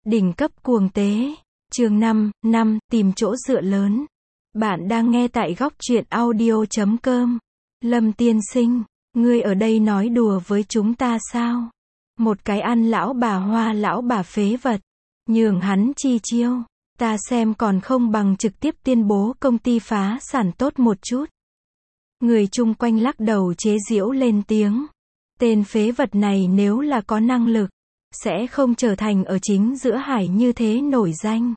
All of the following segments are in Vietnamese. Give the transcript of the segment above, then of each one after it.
Đỉnh cấp cuồng tế. Chương 5, tìm chỗ dựa lớn. Bạn đang nghe tại góc truyện audio.com. Lâm tiên sinh, ngươi ở đây nói đùa với chúng ta sao? Một cái ăn lão bà hoa lão bà phế vật. Nhường hắn chi chiêu. Ta xem còn không bằng trực tiếp tuyên bố công ty phá sản tốt một chút. Người chung quanh lắc đầu chế giễu lên tiếng. Tên phế vật này nếu là có năng lực, sẽ không trở thành ở chính giữa hải như thế nổi danh.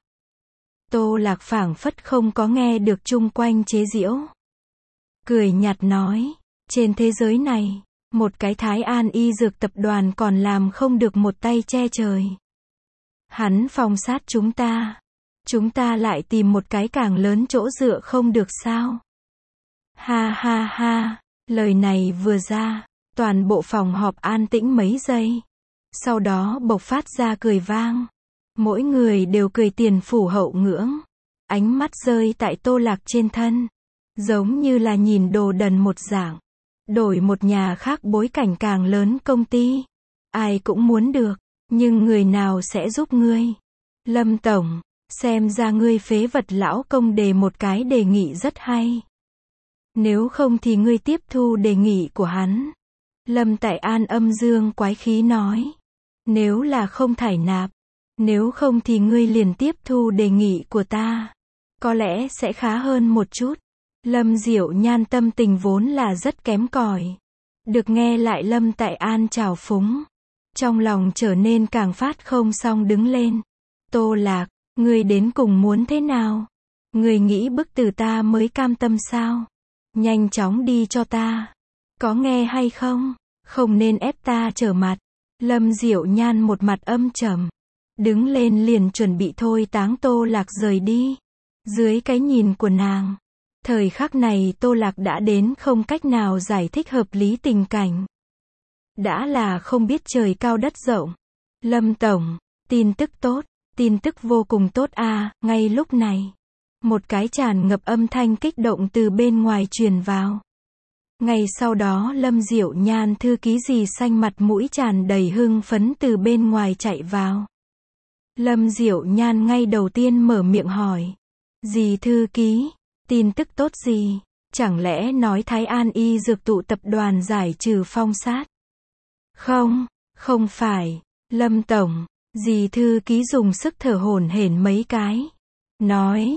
Tô Lạc phảng phất không có nghe được chung quanh chế giễu. Cười nhạt nói, trên thế giới này, một cái Thái An y dược tập đoàn còn làm không được một tay che trời. Hắn phong sát chúng ta lại tìm một cái càng lớn chỗ dựa không được sao? Ha ha ha, lời này vừa ra, toàn bộ phòng họp an tĩnh mấy giây. Sau đó bộc phát ra cười vang. Mỗi người đều cười tiền phủ hậu ngưỡng. Ánh mắt rơi tại Tô Lạc trên thân. Giống như là nhìn đồ đần một dạng. Đổi một nhà khác bối cảnh càng lớn công ty. Ai cũng muốn được. Nhưng người nào sẽ giúp ngươi? Lâm Tổng, xem ra ngươi phế vật lão công đề một cái đề nghị rất hay. Nếu không thì ngươi tiếp thu đề nghị của hắn. Lâm Tại An âm dương quái khí nói. Nếu là không thải nạp, nếu không thì ngươi liền tiếp thu đề nghị của ta. Có lẽ sẽ khá hơn một chút. Lâm Diệu Nhan tâm tình vốn là rất kém cỏi. Được nghe lại Lâm Tại An trào phúng. Trong lòng trở nên càng phát không xong đứng lên. Tô Lạc, ngươi đến cùng muốn thế nào? Ngươi nghĩ bức tử ta mới cam tâm sao? Nhanh chóng đi cho ta. Có nghe hay không? Không nên ép ta trở mặt. Lâm Diệu Nhan một mặt âm trầm. Đứng lên liền chuẩn bị thôi táng Tô Lạc rời đi. Dưới cái nhìn của nàng, thời khắc này Tô Lạc đã đến không cách nào giải thích hợp lý tình cảnh. Đã là không biết trời cao đất rộng. Lâm Tổng, tin tức tốt, tin tức vô cùng tốt à, ngay lúc này. Một cái tràn ngập âm thanh kích động từ bên ngoài truyền vào. Ngay sau đó Lâm Diệu Nhan thư ký dì xanh mặt mũi tràn đầy hưng phấn từ bên ngoài chạy vào. Lâm Diệu Nhan ngay đầu tiên mở miệng hỏi. Dì thư ký, tin tức tốt gì? Chẳng lẽ nói Thái An y dược tụ tập đoàn giải trừ phong sát? Không phải. Lâm Tổng, dì thư ký dùng sức thở hổn hển mấy cái. Nói,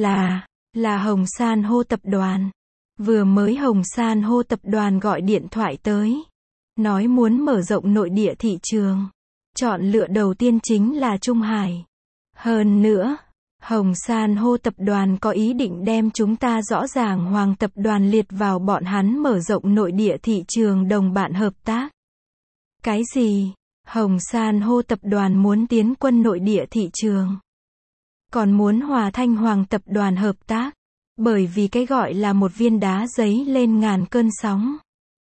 là Hồng San hô tập đoàn. Vừa mới Hồng San hô tập đoàn gọi điện thoại tới. Nói muốn mở rộng nội địa thị trường. Chọn lựa đầu tiên chính là Trung Hải. Hơn nữa, Hồng San hô tập đoàn có ý định đem chúng ta rõ ràng Hoàng tập đoàn liệt vào bọn hắn mở rộng nội địa thị trường đồng bạn hợp tác. Cái gì? Hồng San hô tập đoàn muốn tiến quân nội địa thị trường. Còn muốn Hòa Thanh Hoàng tập đoàn hợp tác. Bởi vì cái gọi là một viên đá giấy lên ngàn cơn sóng.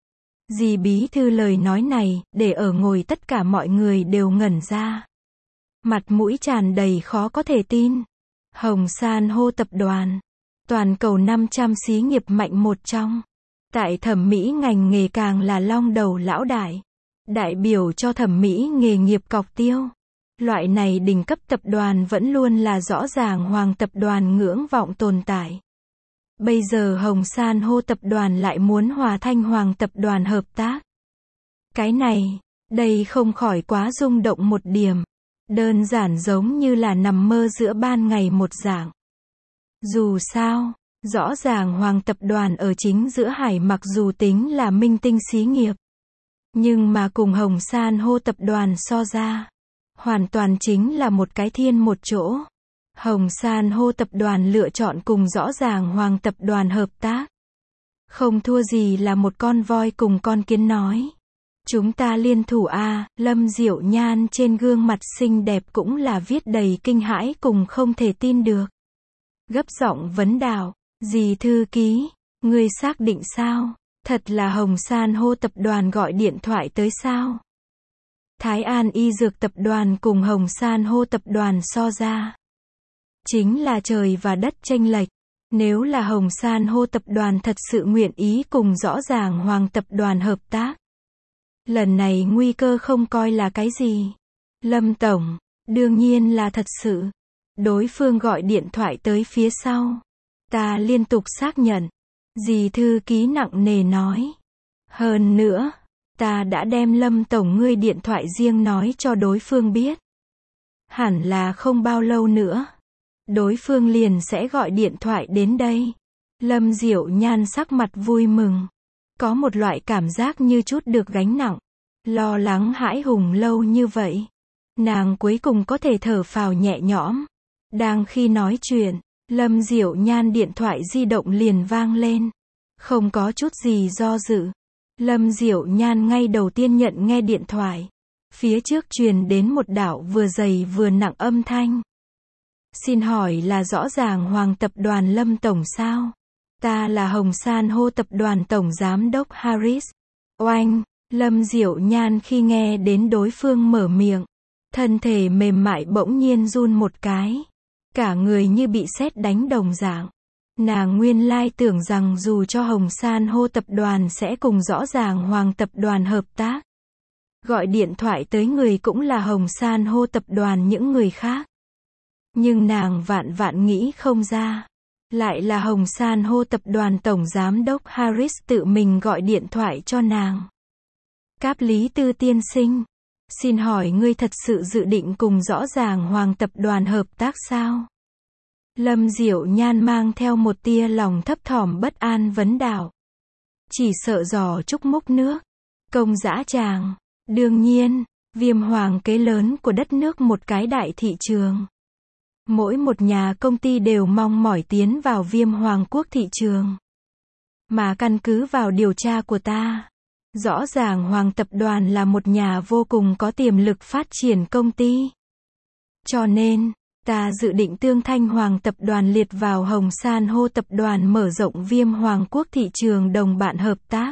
Dì bí thư lời nói này, để ở ngồi tất cả mọi người đều ngẩn ra. Mặt mũi tràn đầy khó có thể tin. Hồng San hô tập đoàn. Toàn cầu 500 xí nghiệp mạnh một trong. Tại thẩm mỹ ngành nghề càng là long đầu lão đại. Đại biểu cho thẩm mỹ nghề nghiệp cọc tiêu. Loại này đỉnh cấp tập đoàn vẫn luôn là rõ ràng Hoàng tập đoàn ngưỡng vọng tồn tại. Bây giờ Hồng San hô tập đoàn lại muốn Hòa Thanh Hoàng tập đoàn hợp tác. Cái này, đây không khỏi quá rung động một điểm. Đơn giản giống như là nằm mơ giữa ban ngày một dạng. Dù sao, rõ ràng Hoàng tập đoàn ở chính giữa hải mặc dù tính là minh tinh xí nghiệp. Nhưng mà cùng Hồng San hô tập đoàn so ra, hoàn toàn chính là một cái thiên một chỗ. Hồng San hô tập đoàn lựa chọn cùng rõ ràng Hoàng tập đoàn hợp tác. Không thua gì là một con voi cùng con kiến nói. Chúng ta liên thủ à, Lâm Diệu Nhan trên gương mặt xinh đẹp cũng là viết đầy kinh hãi cùng không thể tin được. Gấp giọng vấn đạo, dì thư ký, ngươi xác định sao? Thật là Hồng San hô tập đoàn gọi điện thoại tới sao? Thái An y dược tập đoàn cùng Hồng San hô tập đoàn so ra. Chính là trời và đất chênh lệch. Nếu là Hồng San hô tập đoàn thật sự nguyện ý cùng rõ ràng Hoàng tập đoàn hợp tác. Lần này nguy cơ không coi là cái gì. Lâm Tổng, Đương nhiên là thật sự. Đối phương gọi điện thoại tới phía sau. Ta liên tục xác nhận. Dì thư ký nặng nề nói. Hơn nữa, ta đã đem Lâm tổng ngươi điện thoại riêng nói cho đối phương biết. Hẳn là không bao lâu nữa, đối phương liền sẽ gọi điện thoại đến đây. Lâm Diệu Nhan sắc mặt vui mừng. Có một loại cảm giác như chút được gánh nặng. Lo lắng hãi hùng lâu như vậy. Nàng cuối cùng có thể thở phào nhẹ nhõm. Đang khi nói chuyện, Lâm Diệu Nhan điện thoại di động liền vang lên. Không có chút gì do dự. Lâm Diệu Nhan ngay đầu tiên nhận nghe điện thoại. Phía trước truyền đến một đạo vừa dày vừa nặng âm thanh. Xin hỏi là rõ ràng Hoàng tập đoàn Lâm tổng sao? Ta là Hồng San hô tập đoàn tổng giám đốc Harris. Oanh, Lâm Diệu Nhan khi nghe đến đối phương mở miệng, thân thể mềm mại bỗng nhiên run một cái. Cả người như bị sét đánh đồng dạng. Nàng nguyên lai tưởng rằng dù cho Hồng San hô tập đoàn sẽ cùng rõ ràng Hoàng tập đoàn hợp tác. Gọi điện thoại tới người cũng là Hồng San hô tập đoàn những người khác. Nhưng nàng vạn vạn nghĩ không ra. Lại là Hồng San hô tập đoàn tổng giám đốc Harris tự mình gọi điện thoại cho nàng. Cáp Lý Tư tiên sinh. Xin hỏi ngươi thật sự dự định cùng rõ ràng Hoàng tập đoàn hợp tác sao? Lâm Diệu Nhan mang theo một tia lòng thấp thỏm bất an vấn đạo. Chỉ sợ giò trúc múc nước. Công dã tràng. Đương nhiên, Viêm Hoàng kế lớn của đất nước một cái đại thị trường. Mỗi một nhà công ty đều mong mỏi tiến vào Viêm Hoàng quốc thị trường. Mà căn cứ vào điều tra của ta, rõ ràng Hoàng tập đoàn là một nhà vô cùng có tiềm lực phát triển công ty. Cho nên, ta dự định tương thanh Hoàng tập đoàn liệt vào Hồng San hô tập đoàn mở rộng Viêm Hoàng quốc thị trường đồng bạn hợp tác.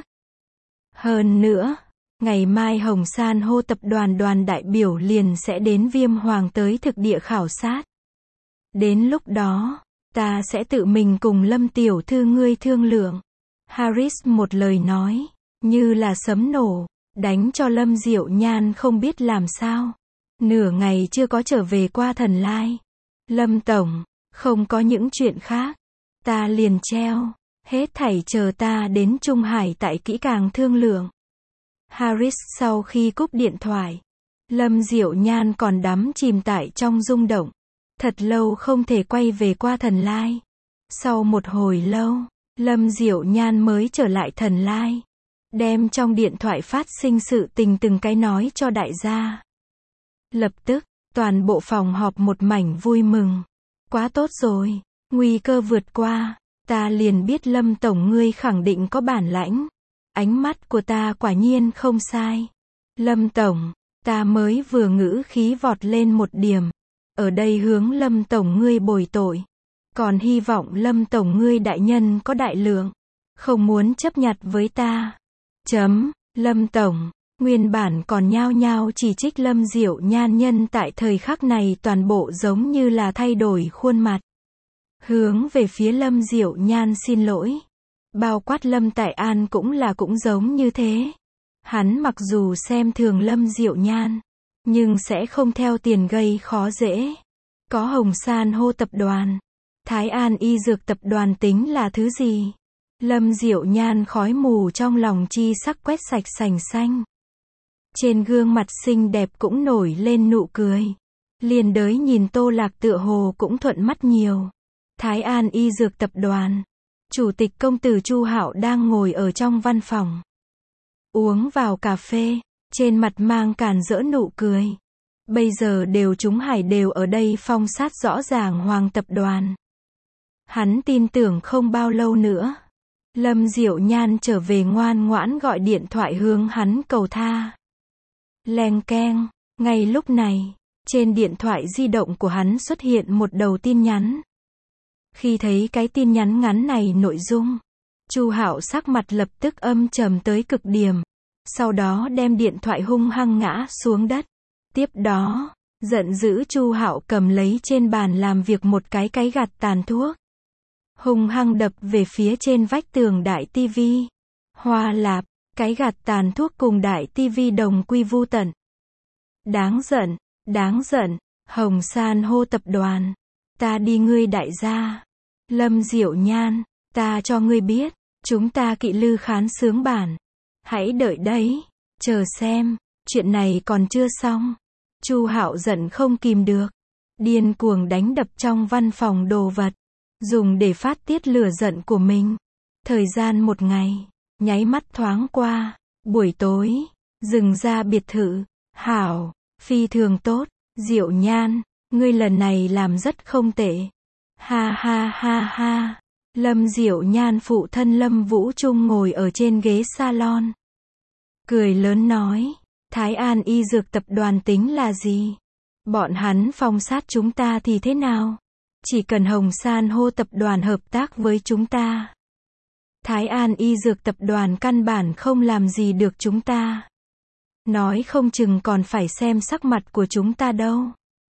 Hơn nữa, ngày mai Hồng San hô tập đoàn đoàn đại biểu liền sẽ đến Viêm Hoàng tới thực địa khảo sát. Đến lúc đó, ta sẽ tự mình cùng Lâm tiểu thư ngươi thương lượng. Harris một lời nói, như là sấm nổ, đánh cho Lâm Diệu Nhan không biết làm sao. Nửa ngày chưa có trở về qua Thần Lai. Lâm tổng, không có những chuyện khác. Ta liền treo, hết thảy chờ ta đến Trung Hải tại kỹ càng thương lượng. Harris sau khi cúp điện thoại, Lâm Diệu Nhan còn đắm chìm tại trong rung động. Thật lâu không thể quay về qua Thần Lai. Sau một hồi lâu, Lâm Diệu Nhan mới trở lại Thần Lai. Đem trong điện thoại phát sinh sự tình từng cái nói cho đại gia. Lập tức, toàn bộ phòng họp một mảnh vui mừng. Quá tốt rồi, nguy cơ vượt qua. Ta liền biết Lâm tổng ngươi khẳng định có bản lãnh. Ánh mắt của ta quả nhiên không sai. Lâm tổng, ta mới vừa ngữ khí vọt lên một điểm. Ở đây hướng Lâm tổng ngươi bồi tội. Còn hy vọng Lâm tổng ngươi đại nhân có đại lượng. Không muốn chấp nhặt với ta. Lâm tổng, nguyên bản còn nhao nhao chỉ trích Lâm Diệu Nhan nhân tại thời khắc này toàn bộ giống như là thay đổi khuôn mặt. Hướng về phía Lâm Diệu Nhan xin lỗi. Bao quát Lâm Tại An cũng giống như thế. Hắn mặc dù xem thường Lâm Diệu Nhan, nhưng sẽ không theo tiền gây khó dễ. Có Hồng San hô tập đoàn, Thái An y dược tập đoàn tính là thứ gì? Lâm Diệu Nhan khói mù trong lòng chi sắc quét sạch sành xanh. Trên gương mặt xinh đẹp cũng nổi lên nụ cười. Liên đới nhìn Tô Lạc tựa hồ cũng thuận mắt nhiều. Thái An y dược tập đoàn, chủ tịch công tử Chu Hạo đang ngồi ở trong văn phòng. Uống vào cà phê, trên mặt mang càn rỡ nụ cười. Bây giờ chúng hải đều ở đây phong sát rõ ràng Hoàng tập đoàn. Hắn tin tưởng không bao lâu nữa, Lâm Diệu Nhan trở về ngoan ngoãn gọi điện thoại hướng hắn cầu tha. Leng keng, ngay lúc này, trên điện thoại di động của hắn xuất hiện một đầu tin nhắn. Khi thấy cái tin nhắn ngắn này nội dung, Chu Hạo sắc mặt lập tức âm trầm tới cực điểm. Sau đó đem điện thoại hung hăng ngã xuống đất. Tiếp đó, giận dữ Chu Hạo cầm lấy trên bàn làm việc một cái gạt tàn thuốc. Hung hăng đập về phía trên vách tường đại tivi. Hoa lạp, cái gạt tàn thuốc cùng đại tivi đồng quy vu tận. Đáng giận, Hồng San hô tập đoàn. Ta đi ngươi đại gia. Lâm Diệu Nhan, ta cho ngươi biết, chúng ta kỵ lư khán sướng bản. Hãy đợi đấy, chờ xem, chuyện này còn chưa xong. Chu Hạo giận không kìm được, điên cuồng đánh đập trong văn phòng đồ vật, dùng để phát tiết lửa giận của mình. Thời gian một ngày, nháy mắt thoáng qua, buổi tối, dừng ra biệt thự, hảo, phi thường tốt, Diệu Nhan, ngươi lần này làm rất không tệ. Ha ha ha ha. Lâm Diệu Nhan phụ thân Lâm Vũ Trung ngồi ở trên ghế salon. Cười lớn nói, Thái An Y Dược Tập đoàn tính là gì? Bọn hắn phong sát chúng ta thì thế nào? Chỉ cần Hồng San hô tập đoàn hợp tác với chúng ta. Thái An Y Dược Tập đoàn căn bản không làm gì được chúng ta. Nói không chừng còn phải xem sắc mặt của chúng ta đâu.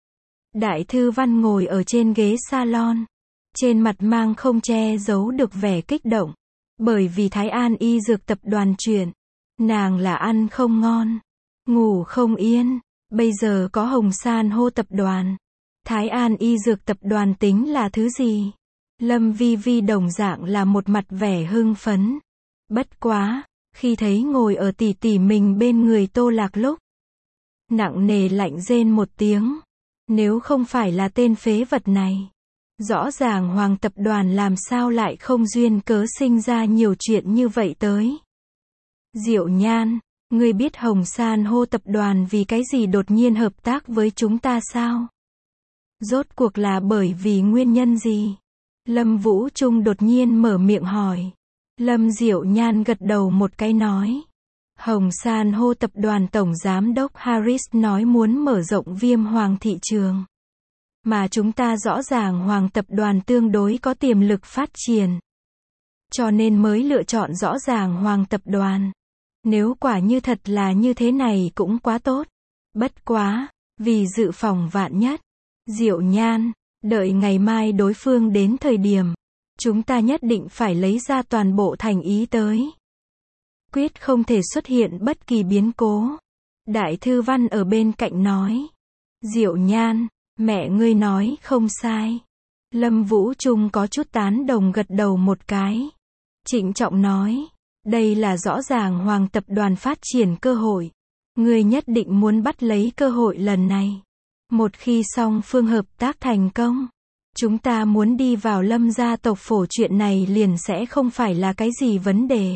Đại Thư Văn ngồi ở trên ghế salon. Trên mặt mang không che giấu được vẻ kích động. Bởi vì Thái An Y Dược Tập đoàn chuyện. Nàng là ăn không ngon, ngủ không yên. Bây giờ có Hồng San hô tập đoàn. Thái An Y Dược Tập đoàn tính là thứ gì? Lâm Vi Vi đồng dạng là một mặt vẻ hưng phấn. Bất quá, khi thấy ngồi ở tỷ tỷ mình bên người Tô Lạc lúc, nặng nề lạnh rên một tiếng. Nếu không phải là tên phế vật này, rõ ràng Hoàng tập đoàn làm sao lại không duyên cớ sinh ra nhiều chuyện như vậy tới. Diệu Nhan, ngươi biết Hồng San hô tập đoàn vì cái gì đột nhiên hợp tác với chúng ta sao? Rốt cuộc là bởi vì nguyên nhân gì? Lâm Vũ Trung đột nhiên mở miệng hỏi. Lâm Diệu Nhan gật đầu một cái nói. Hồng San hô tập đoàn Tổng Giám đốc Harris nói muốn mở rộng Viêm Hoàng thị trường. Mà chúng ta rõ ràng Hoàng tập đoàn tương đối có tiềm lực phát triển. Cho nên mới lựa chọn rõ ràng Hoàng tập đoàn. Nếu quả như thật là như thế này cũng quá tốt. Bất quá, vì dự phòng vạn nhất. Diệu Nhan, đợi ngày mai đối phương đến thời điểm. Chúng ta nhất định phải lấy ra toàn bộ thành ý tới. Quyết không thể xuất hiện bất kỳ biến cố. Đại Thư Văn ở bên cạnh nói. Diệu Nhan, mẹ ngươi nói không sai. Lâm Vũ Trung có chút tán đồng gật đầu một cái. Trịnh trọng nói. Đây là rõ ràng Hoàng tập đoàn phát triển cơ hội. Ngươi nhất định muốn bắt lấy cơ hội lần này. Một khi song phương hợp tác thành công, chúng ta muốn đi vào Lâm gia tộc phổ chuyện này liền sẽ không phải là cái gì vấn đề.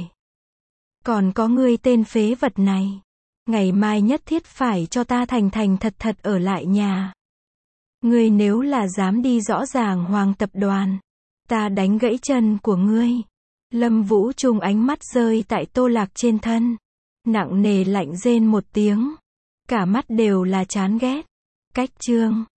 Còn có ngươi tên phế vật này. Ngày mai nhất thiết phải cho ta thành thành thật thật ở lại nhà. Ngươi nếu là dám đi rõ ràng Hoàng tập đoàn, ta đánh gãy chân của ngươi. Lâm Vũ Trung ánh mắt rơi tại Tô Lạc trên thân. Nặng nề lạnh rên một tiếng. Cả mắt đều là chán ghét. Cách chương